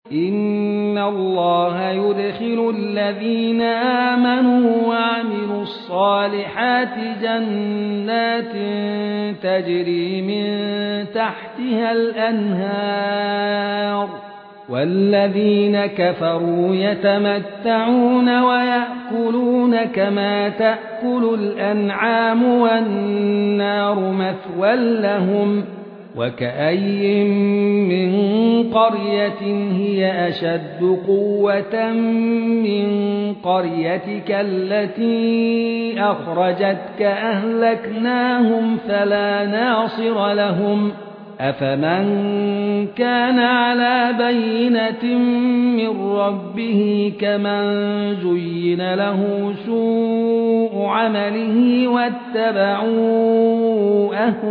إن الله يدخل الذين آمنوا وعملوا الصالحات جنات تجري من تحتها الأنهار والذين كفروا يتمتعون ويأكلون كما تأكل الأنعام والنار مثوى لهم وكأي من قرية هي أشد قوة من قريتك التي أخرجتك أهلكناهم فلا ناصر لهم أفمن كان على بينة من ربه كمن زين له سوء عمله واتبعوا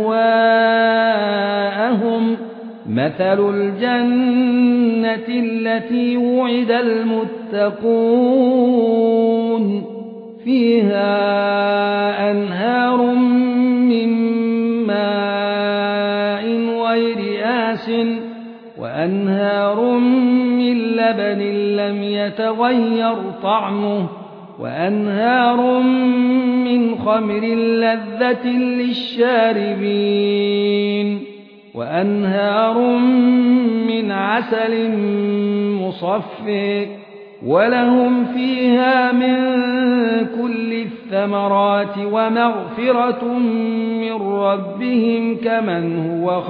أهواءهم مثل الجنة التي وعد المتقون فيها أنهار من ماء غير آسٍ وأنهار من لبن لم يتغير طعمه وأنهار من خمر لذة للشاربين وأنهار من عسل مصفى ولهم فيها من كل الثمرات ومغفرة من ربهم كمن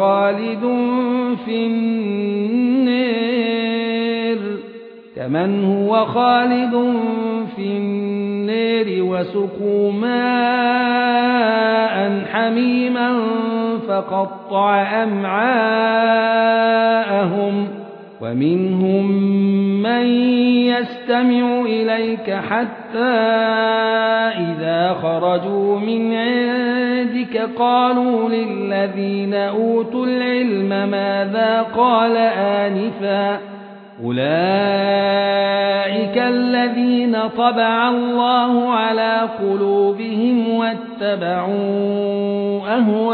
هو خالد في النار وسقوا ماء حميما فقطع أمعاءهم ومنهم من يستمع إليك حتى إذا خرجوا من عندك قالوا للذين أوتوا العلم ماذا قال آنفا أولئك الذين طبع الله على قلوبهم واتبعوا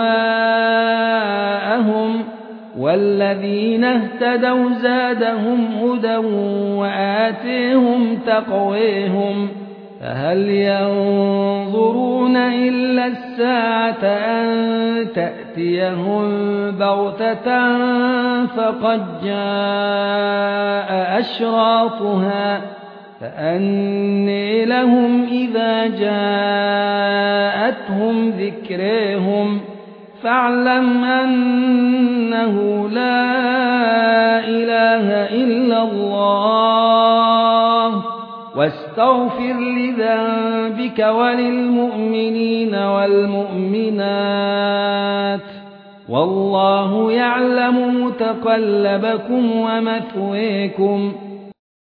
أهواءهم والذين اهتدوا زادهم هدى وآتيهم تقويهم فهل ينظرون إلا الساعة أن تأتيهم بغتة فقد جاء أشراطها فأني لهم إذا جاءتهم ذكرهم فاعلم أنه لا إله إلا الله واستغفر لذنبك وللمؤمنين والمؤمنات والله يعلم متقلبكم ومثويكم